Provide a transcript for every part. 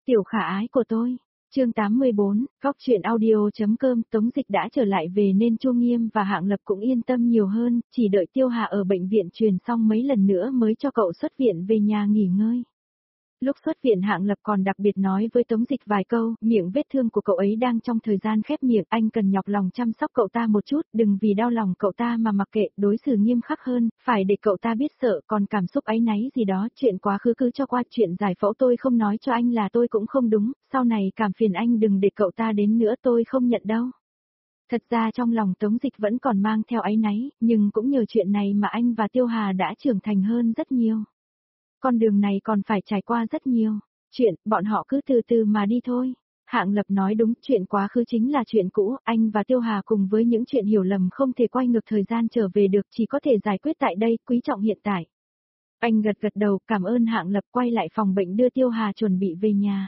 Tiểu khả ái của tôi. Chương 84, góc truyện audio.com. Tống Dịch đã trở lại về nên Chu Nghiêm và Hạng Lập cũng yên tâm nhiều hơn, chỉ đợi Tiêu Hà ở bệnh viện truyền xong mấy lần nữa mới cho cậu xuất viện về nhà nghỉ ngơi. Lúc xuất viện Hạng Lập còn đặc biệt nói với Tống Dịch vài câu, miệng vết thương của cậu ấy đang trong thời gian khép miệng, anh cần nhọc lòng chăm sóc cậu ta một chút, đừng vì đau lòng cậu ta mà mặc kệ, đối xử nghiêm khắc hơn, phải để cậu ta biết sợ, còn cảm xúc áy náy gì đó, chuyện quá khứ cứ cho qua, chuyện giải phẫu tôi không nói cho anh là tôi cũng không đúng, sau này cảm phiền anh đừng để cậu ta đến nữa, tôi không nhận đâu. Thật ra trong lòng Tống Dịch vẫn còn mang theo áy náy, nhưng cũng nhờ chuyện này mà anh và Tiêu Hà đã trưởng thành hơn rất nhiều. Con đường này còn phải trải qua rất nhiều chuyện, bọn họ cứ từ từ mà đi thôi. Hạng Lập nói đúng, chuyện quá khứ chính là chuyện cũ, anh và Tiêu Hà cùng với những chuyện hiểu lầm không thể quay ngược thời gian trở về được, chỉ có thể giải quyết tại đây, quý trọng hiện tại. Anh gật gật đầu, cảm ơn Hạng Lập, quay lại phòng bệnh đưa Tiêu Hà chuẩn bị về nhà.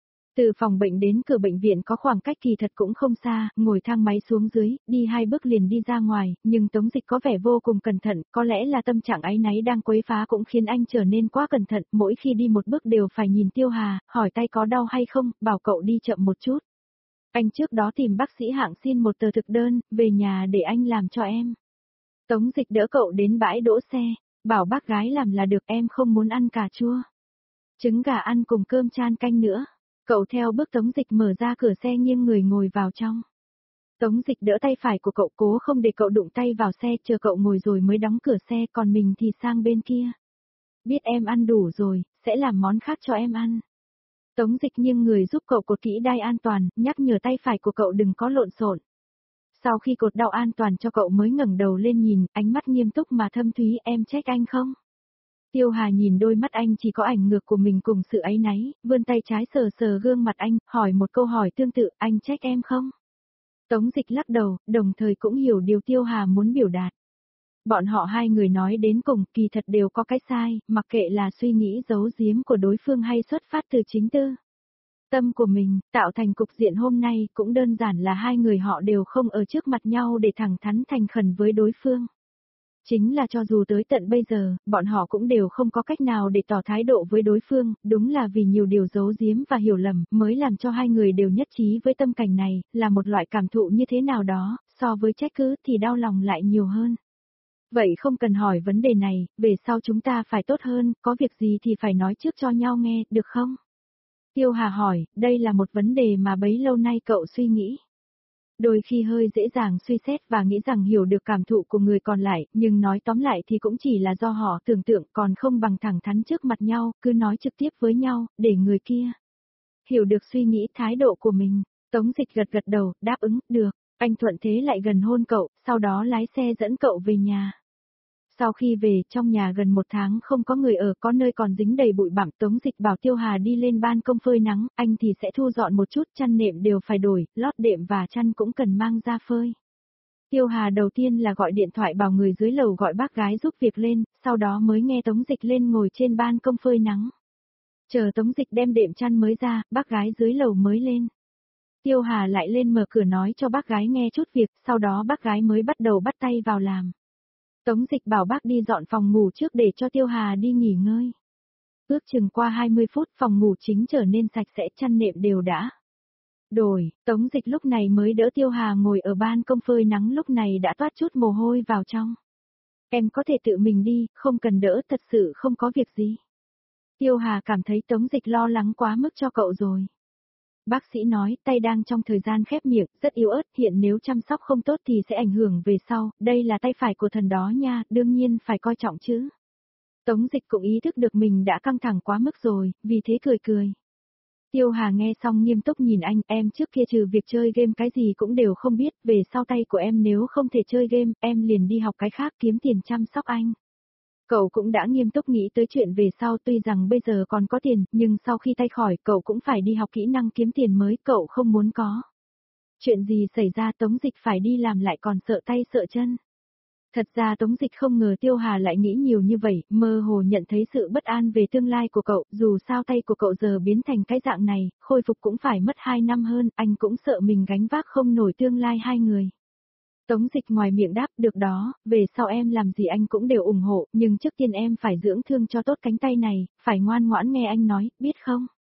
Từ phòng bệnh đến cửa bệnh viện có khoảng cách kỳ thật cũng không xa, ngồi thang máy xuống dưới, đi 2 bước liền đi ra ngoài, nhưng Tống Dịch có vẻ vô cùng cẩn thận, có lẽ là tâm trạng áy náy đang quấy phá cũng khiến anh trở nên quá cẩn thận, mỗi khi đi một bước đều phải nhìn Tiêu Hà, hỏi tay có đau hay không, bảo cậu đi chậm một chút. Anh trước đó tìm bác sĩ Hạng xin một tờ thực đơn, về nhà để anh làm cho em. Tống Dịch đỡ cậu đến bãi đỗ xe, bảo bác gái làm là được, em không muốn ăn cà chua. Trứng gà ăn cùng cơm chan canh nữa. Cậu theo bước Tống Dịch mở ra cửa xe nghiêng người ngồi vào trong. Tống Dịch đỡ tay phải của cậu cố không để cậu đụng tay vào xe, chờ cậu ngồi rồi mới đóng cửa xe, còn mình thì sang bên kia. Biết em ăn đủ rồi, sẽ làm món khác cho em ăn. Tống Dịch nghiêng người giúp cậu cột kỹ đai an toàn, nhắc nhở tay phải của cậu đừng có lộn xộn. Sau khi cột đau an toàn cho cậu mới ngẩng đầu lên nhìn, ánh mắt nghiêm túc mà thâm thúy, em trách anh không? Tiêu Hà nhìn đôi mắt anh chỉ có ảnh ngược của mình cùng sự áy náy, vươn tay trái sờ sờ gương mặt anh, hỏi một câu hỏi tương tự, anh trách em không? Tống Dịch lắc đầu, đồng thời cũng hiểu điều Tiêu Hà muốn biểu đạt. Bọn họ hai người nói đến cùng, kỳ thật đều có cái sai, mặc kệ là suy nghĩ giấu giếm của đối phương hay xuất phát từ chính tư tâm của mình, tạo thành cục diện hôm nay cũng đơn giản là hai người họ đều không ở trước mặt nhau để thẳng thắn thành khẩn với đối phương. Chính là cho dù tới tận bây giờ, bọn họ cũng đều không có cách nào để tỏ thái độ với đối phương, đúng là vì nhiều điều giấu giếm và hiểu lầm, mới làm cho hai người đều nhất trí với tâm cảnh này, là một loại cảm thụ như thế nào đó, so với trách cứ thì đau lòng lại nhiều hơn. Vậy không cần hỏi vấn đề này, về sau chúng ta phải tốt hơn, có việc gì thì phải nói trước cho nhau nghe, được không? Tiêu Hà hỏi, đây là một vấn đề mà bấy lâu nay cậu suy nghĩ. Đôi khi hơi dễ dàng suy xét và nghĩ rằng hiểu được cảm thụ của người còn lại, nhưng nói tóm lại thì cũng chỉ là do họ tưởng tượng còn không bằng thẳng thắn trước mặt nhau, cứ nói trực tiếp với nhau, để người kia hiểu được suy nghĩ thái độ của mình. Tống Dịch gật gật đầu, đáp ứng, được. Anh thuận thế lại gần hôn cậu, sau đó lái xe dẫn cậu về nhà. Sau khi về, trong nhà gần 1 tháng không có người ở, có nơi còn dính đầy bụi bặm, Tống Dịch bảo Tiêu Hà đi lên ban công phơi nắng, anh thì sẽ thu dọn một chút, chăn nệm đều phải đổi, lót đệm và chăn cũng cần mang ra phơi. Tiêu Hà đầu tiên là gọi điện thoại bảo người dưới lầu gọi bác gái giúp việc lên, sau đó mới nghe Tống Dịch lên ngồi trên ban công phơi nắng. Chờ Tống Dịch đem đệm chăn mới ra, bác gái dưới lầu mới lên. Tiêu Hà lại lên mở cửa nói cho bác gái nghe chút việc, sau đó bác gái mới bắt đầu bắt tay vào làm. Tống Dịch bảo bác đi dọn phòng ngủ trước để cho Tiêu Hà đi nghỉ ngơi. Ước chừng qua 20 phút phòng ngủ chính trở nên sạch sẽ, chăn nệm đều đã đổi, Tống Dịch lúc này mới đỡ Tiêu Hà ngồi ở ban công phơi nắng, lúc này đã toát chút mồ hôi vào trong. Em có thể tự mình đi, không cần đỡ, thật sự không có việc gì. Tiêu Hà cảm thấy Tống Dịch lo lắng quá mức cho cậu rồi. Bác sĩ nói, tay đang trong thời gian khép miệng, rất yếu ớt, hiện nếu chăm sóc không tốt thì sẽ ảnh hưởng về sau, đây là tay phải của thần đó nha, đương nhiên phải coi trọng chứ. Tống Dịch cũng ý thức được mình đã căng thẳng quá mức rồi, vì thế cười cười. Tiêu Hà nghe xong nghiêm túc nhìn anh, em trước kia trừ việc chơi game cái gì cũng đều không biết, về sau tay của em nếu không thể chơi game, em liền đi học cái khác kiếm tiền chăm sóc anh. Cậu cũng đã nghiêm túc nghĩ tới chuyện về sau, tuy rằng bây giờ còn có tiền, nhưng sau khi tay khỏi cậu cũng phải đi học kỹ năng kiếm tiền mới, cậu không muốn có. Chuyện gì xảy ra Tống Dịch phải đi làm lại còn sợ tay sợ chân. Thật ra Tống Dịch không ngờ Tiêu Hà lại nghĩ nhiều như vậy, mơ hồ nhận thấy sự bất an về tương lai của cậu, dù sao tay của cậu giờ biến thành cái dạng này, khôi phục cũng phải mất 2 năm hơn, anh cũng sợ mình gánh vác không nổi tương lai hai người. Tống Dịch ngoài miệng đáp, được đó, về sau em làm gì anh cũng đều ủng hộ, nhưng trước tiên em phải dưỡng thương cho tốt cánh tay này, phải ngoan ngoãn nghe anh nói, biết không?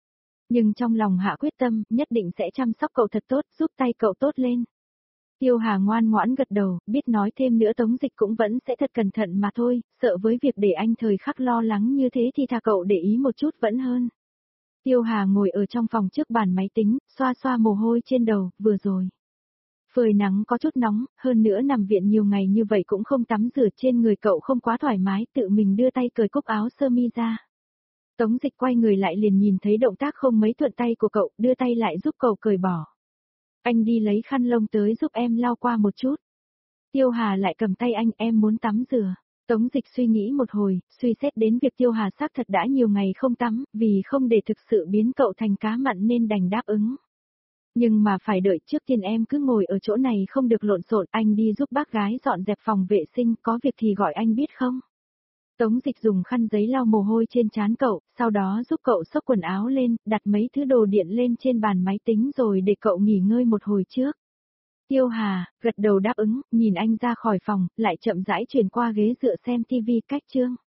Nhưng trong lòng hạ quyết tâm, nhất định sẽ chăm sóc cậu thật tốt, giúp tay cậu tốt lên. Tiêu Hà ngoan ngoãn gật đầu, biết nói thêm nữa Tống Dịch cũng vẫn sẽ thật cẩn thận mà thôi, sợ với việc để anh thời khắc lo lắng như thế thì thà cậu để ý một chút vẫn hơn. Tiêu Hà ngồi ở trong phòng trước bàn máy tính, xoa xoa mồ hôi trên đầu, vừa rồi. Phơi nắng có chút nóng, hơn nữa nằm viện nhiều ngày như vậy cũng không tắm rửa, trên người cậu không quá thoải mái, tự mình đưa tay cởi cúc áo sơ mi ra. Tống Dịch quay người lại liền nhìn thấy động tác không mấy thuận tay của cậu, đưa tay lại giúp cậu cởi bỏ. Anh đi lấy khăn lông tới giúp em lau qua một chút. Tiêu Hà lại cầm tay anh, em muốn tắm rửa. Tống Dịch suy nghĩ một hồi, suy xét đến việc Tiêu Hà xác thật đã nhiều ngày không tắm, vì không để thực sự biến cậu thành cá mặn nên đành đáp ứng. Nhưng mà phải đợi, trước tiên em cứ ngồi ở chỗ này không được lộn xộn, anh đi giúp bác gái dọn dẹp phòng vệ sinh, có việc thì gọi anh biết không? Tống Dịch dùng khăn giấy lau mồ hôi trên trán cậu, sau đó giúp cậu xốc quần áo lên, đặt mấy thứ đồ điện lên trên bàn máy tính rồi để cậu nghỉ ngơi một hồi trước. Tiêu Hà, gật đầu đáp ứng, nhìn anh ra khỏi phòng, lại chậm rãi chuyển qua ghế dựa xem TV cách chương.